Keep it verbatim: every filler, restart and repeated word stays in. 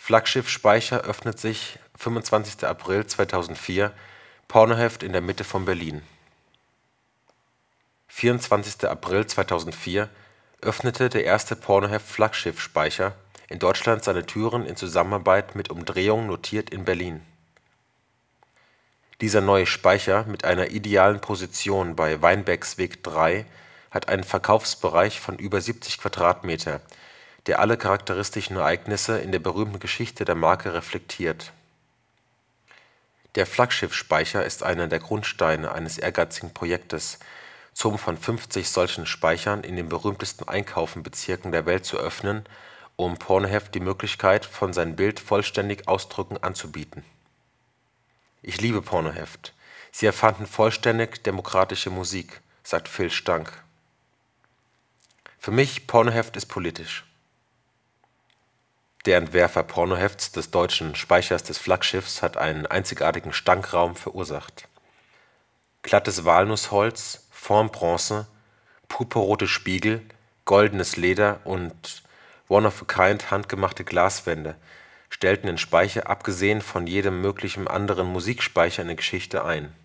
Flaggschiff-Speicher öffnet sich fünfundzwanzigster April zweitausendvier, Pornoheft in der Mitte von Berlin. vierundzwanzigster April zweitausendvier öffnete der erste Pornoheft-Flaggschiff-Speicher in Deutschland seine Türen in Zusammenarbeit mit Umdrehung Notiert in Berlin. Dieser neue Speicher mit einer idealen Position bei Weinbergsweg drei hat einen Verkaufsbereich von über siebzig Quadratmeter, der alle charakteristischen Ereignisse in der berühmten Geschichte der Marke reflektiert. Der Flaggschiff-Speicher ist einer der Grundsteine eines ehrgeizigen Projektes, zum von fünfzig solchen Speichern in den berühmtesten Einkaufenbezirken der Welt zu öffnen, um Pornoheft die Möglichkeit, von sein Bild vollständig ausdrücken anzubieten. Ich liebe Pornoheft. Sie erfanden vollständig demokratische Musik, sagt Phil Stank. Für mich Pornoheft ist politisch. Der Entwerfer Pornohefts des deutschen Speichers des Flaggschiffs hat einen einzigartigen Stankraum verursacht. Glattes Walnussholz, Formbronze, purpurrote Spiegel, goldenes Leder und one-of-a-kind handgemachte Glaswände stellten den Speicher abgesehen von jedem möglichen anderen Musikspeicher in der Geschichte ein